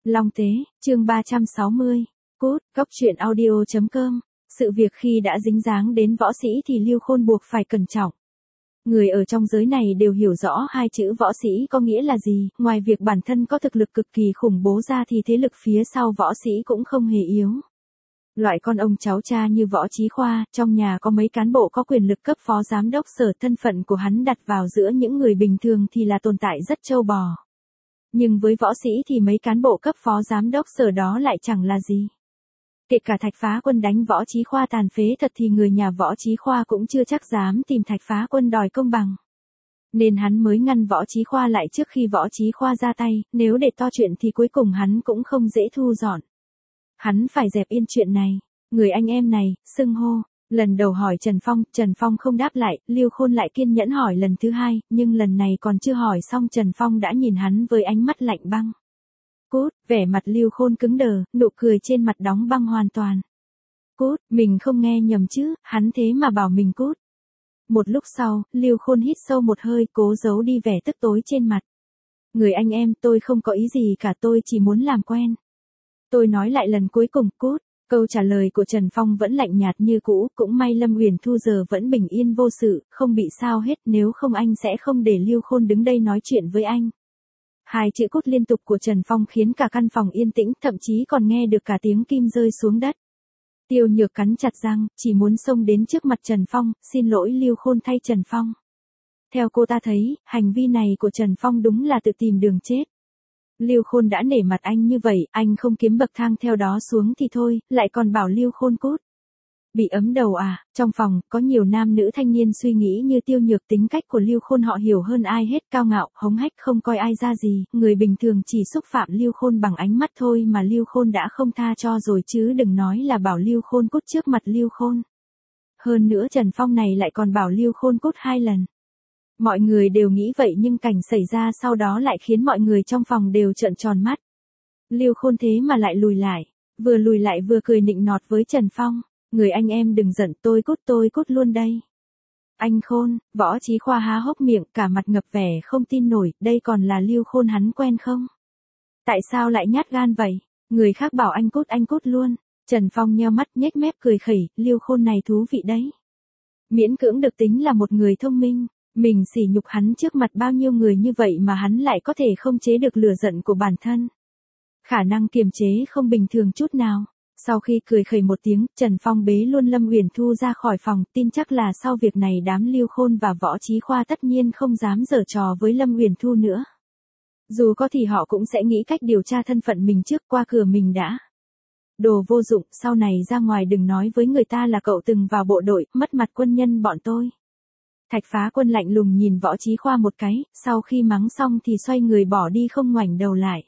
Long Tế, chương 360. Cút, cóc truyện audio.com. Sự việc khi đã dính dáng đến võ sĩ thì Lưu Khôn buộc phải cẩn trọng. Người ở trong giới này đều hiểu rõ hai chữ võ sĩ có nghĩa là gì, ngoài việc bản thân có thực lực cực kỳ khủng bố ra thì thế lực phía sau võ sĩ cũng không hề yếu. Loại con ông cháu cha như Võ Chí Khoa, trong nhà có mấy cán bộ có quyền lực cấp phó giám đốc sở, thân phận của hắn đặt vào giữa những người bình thường thì là tồn tại rất trâu bò. Nhưng với võ sĩ thì mấy cán bộ cấp phó giám đốc sở đó lại chẳng là gì. Kể cả Thạch Phá Quân đánh Võ Chí Khoa tàn phế thật thì người nhà Võ Chí Khoa cũng chưa chắc dám tìm Thạch Phá Quân đòi công bằng. Nên hắn mới ngăn Võ Chí Khoa lại trước khi Võ Chí Khoa ra tay, nếu để to chuyện thì cuối cùng hắn cũng không dễ thu dọn. Hắn phải dẹp yên chuyện này. Người anh em này, xưng hô. Lần đầu hỏi Trần Phong không đáp lại, Lưu Khôn lại kiên nhẫn hỏi lần thứ hai, nhưng lần này còn chưa hỏi xong Trần Phong đã nhìn hắn với ánh mắt lạnh băng. Cút, vẻ mặt Lưu Khôn cứng đờ, nụ cười trên mặt đóng băng hoàn toàn. Cút, mình không nghe nhầm chứ, hắn thế mà bảo mình cút. Một lúc sau, Lưu Khôn hít sâu một hơi, cố giấu đi vẻ tức tối trên mặt. Người anh em, tôi không có ý gì cả, tôi chỉ muốn làm quen. Tôi nói lại lần cuối cùng, cút. Câu trả lời của Trần Phong vẫn lạnh nhạt như cũ, cũng may Lâm Uyển Thu giờ vẫn bình yên vô sự, không bị sao hết, nếu không anh sẽ không để Lưu Khôn đứng đây nói chuyện với anh. Hai chữ cút liên tục của Trần Phong khiến cả căn phòng yên tĩnh, thậm chí còn nghe được cả tiếng kim rơi xuống đất. Tiêu Nhược cắn chặt răng, chỉ muốn xông đến trước mặt Trần Phong, xin lỗi Lưu Khôn thay Trần Phong. Theo cô ta thấy, hành vi này của Trần Phong đúng là tự tìm đường chết. Lưu Khôn đã nể mặt anh như vậy, anh không kiếm bậc thang theo đó xuống thì thôi, lại còn bảo Lưu Khôn cút. Bị ấm đầu à? Trong phòng, có nhiều nam nữ thanh niên suy nghĩ như Tiêu Nhược, tính cách của Lưu Khôn họ hiểu hơn ai hết, cao ngạo, hống hách, không coi ai ra gì, người bình thường chỉ xúc phạm Lưu Khôn bằng ánh mắt thôi mà Lưu Khôn đã không tha cho rồi chứ đừng nói là bảo Lưu Khôn cút trước mặt Lưu Khôn. Hơn nữa Trần Phong này lại còn bảo Lưu Khôn cút 2 lần. Mọi người đều nghĩ vậy nhưng cảnh xảy ra sau đó lại khiến mọi người trong phòng đều trợn tròn mắt. Lưu Khôn thế mà lại lùi lại, vừa lùi lại vừa cười nịnh nọt với Trần Phong. Người anh em đừng giận, tôi cút luôn đây. Anh Khôn, Võ Chí Khoa há hốc miệng, cả mặt ngập vẻ không tin nổi, đây còn là Lưu Khôn hắn quen không? Tại sao lại nhát gan vậy? Người khác bảo anh cút luôn. Trần Phong nheo mắt nhếch mép cười khẩy, Lưu Khôn này thú vị đấy. Miễn cưỡng được tính là một người thông minh. Mình sỉ nhục hắn trước mặt bao nhiêu người như vậy mà hắn lại có thể không chế được lửa giận của bản thân. Khả năng kiềm chế không bình thường chút nào. Sau khi cười khẩy một tiếng, Trần Phong bế luôn Lâm Uyển Thu ra khỏi phòng, tin chắc là sau việc này đám Lưu Khôn và Võ Chí Khoa tất nhiên không dám giở trò với Lâm Uyển Thu nữa. Dù có thì họ cũng sẽ nghĩ cách điều tra thân phận mình trước, qua cửa mình đã. Đồ vô dụng, sau này ra ngoài đừng nói với người ta là cậu từng vào bộ đội, mất mặt quân nhân bọn tôi. Thạch Phá Quân lạnh lùng nhìn Võ Chí Khoa một cái, sau khi mắng xong thì xoay người bỏ đi không ngoảnh đầu lại.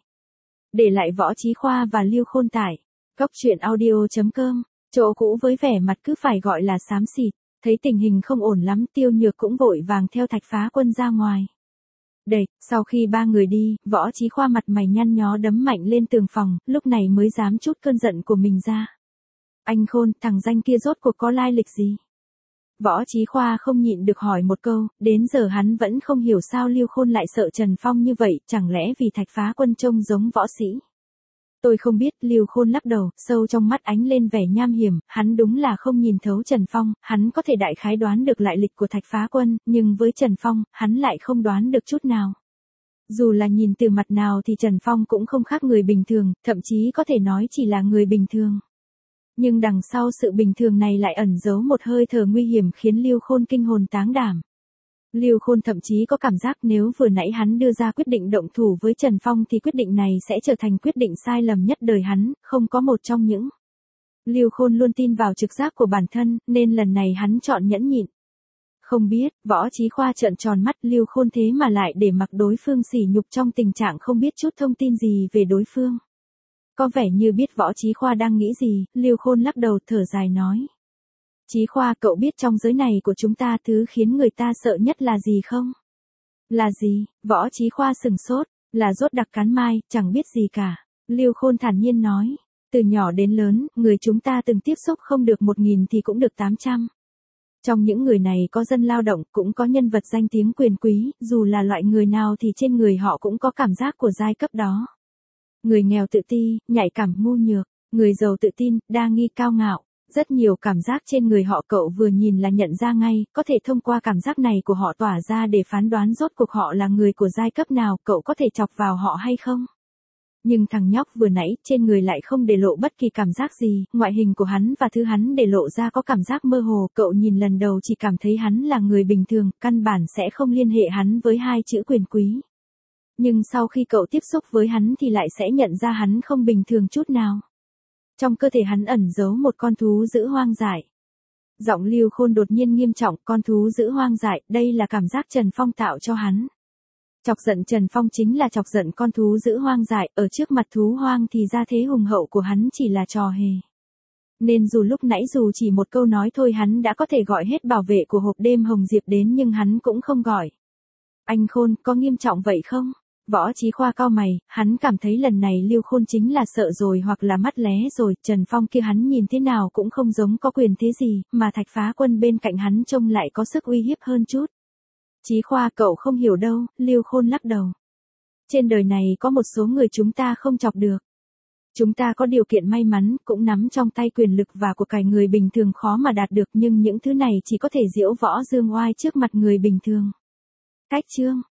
Để lại Võ Chí Khoa và Lưu Khôn tại cóc truyện audio.com, chỗ cũ với vẻ mặt cứ phải gọi là xám xịt. Thấy tình hình không ổn lắm, Tiêu Nhược cũng vội vàng theo Thạch Phá Quân ra ngoài. Đẩy, sau khi ba người đi, Võ Chí Khoa mặt mày nhăn nhó đấm mạnh lên tường phòng, lúc này mới dám trút cơn giận của mình ra. Anh Khôn, thằng danh kia rốt cuộc có lai lịch gì? Võ Chí Khoa không nhịn được hỏi một câu, đến giờ hắn vẫn không hiểu sao Lưu Khôn lại sợ Trần Phong như vậy, chẳng lẽ vì Thạch Phá Quân trông giống võ sĩ? Tôi không biết, Lưu Khôn lắc đầu, sâu trong mắt ánh lên vẻ nham hiểm, hắn đúng là không nhìn thấu Trần Phong, hắn có thể đại khái đoán được lại lịch của Thạch Phá Quân, nhưng với Trần Phong, hắn lại không đoán được chút nào. Dù là nhìn từ mặt nào thì Trần Phong cũng không khác người bình thường, thậm chí có thể nói chỉ là người bình thường. Nhưng đằng sau sự bình thường này lại ẩn giấu một hơi thở nguy hiểm khiến Lưu Khôn kinh hồn táng đảm. Lưu Khôn thậm chí có cảm giác nếu vừa nãy hắn đưa ra quyết định động thủ với Trần Phong thì quyết định này sẽ trở thành quyết định sai lầm nhất đời hắn, không có một trong những. Lưu Khôn luôn tin vào trực giác của bản thân, nên lần này hắn chọn nhẫn nhịn. Không biết, Võ Chí Khoa trợn tròn mắt, Lưu Khôn thế mà lại để mặc đối phương sỉ nhục trong tình trạng không biết chút thông tin gì về đối phương. Có vẻ như biết Võ Chí Khoa đang nghĩ gì, Lưu Khôn lắc đầu thở dài nói. Chí Khoa, cậu biết trong giới này của chúng ta thứ khiến người ta sợ nhất là gì không? Là gì? Võ Chí Khoa sừng sốt, là rốt đặc cắn mai, chẳng biết gì cả. Lưu Khôn thản nhiên nói, từ nhỏ đến lớn, người chúng ta từng tiếp xúc không được 1.000 thì cũng được 800. Trong những người này có dân lao động, cũng có nhân vật danh tiếng quyền quý, dù là loại người nào thì trên người họ cũng có cảm giác của giai cấp đó. Người nghèo tự ti, nhạy cảm ngu nhược, người giàu tự tin, đa nghi cao ngạo. Rất nhiều cảm giác trên người họ cậu vừa nhìn là nhận ra ngay, có thể thông qua cảm giác này của họ tỏa ra để phán đoán rốt cuộc họ là người của giai cấp nào, cậu có thể chọc vào họ hay không. Nhưng thằng nhóc vừa nãy trên người lại không để lộ bất kỳ cảm giác gì, ngoại hình của hắn và thứ hắn để lộ ra có cảm giác mơ hồ, cậu nhìn lần đầu chỉ cảm thấy hắn là người bình thường, căn bản sẽ không liên hệ hắn với hai chữ quyền quý. Nhưng sau khi cậu tiếp xúc với hắn thì lại sẽ nhận ra hắn không bình thường chút nào. Trong cơ thể hắn ẩn giấu một con thú dữ hoang dại. Giọng Lưu Khôn đột nhiên nghiêm trọng, con thú dữ hoang dại, đây là cảm giác Trần Phong tạo cho hắn. Chọc giận Trần Phong chính là chọc giận con thú dữ hoang dại, ở trước mặt thú hoang thì ra thế hùng hậu của hắn chỉ là trò hề. Nên dù lúc nãy dù chỉ một câu nói thôi hắn đã có thể gọi hết bảo vệ của hộp đêm Hồng Diệp đến nhưng hắn cũng không gọi. Anh Khôn, có nghiêm trọng vậy không? Võ Chí Khoa cau mày, hắn cảm thấy lần này Lưu Khôn chính là sợ rồi hoặc là mắt lé rồi, Trần Phong kia hắn nhìn thế nào cũng không giống có quyền thế gì, mà Thạch Phá Quân bên cạnh hắn trông lại có sức uy hiếp hơn chút. Chí Khoa cậu không hiểu đâu, Lưu Khôn lắc đầu. Trên đời này có một số người chúng ta không chọc được. Chúng ta có điều kiện may mắn, cũng nắm trong tay quyền lực và của cải người bình thường khó mà đạt được nhưng những thứ này chỉ có thể diễu võ dương oai trước mặt người bình thường. Cách chương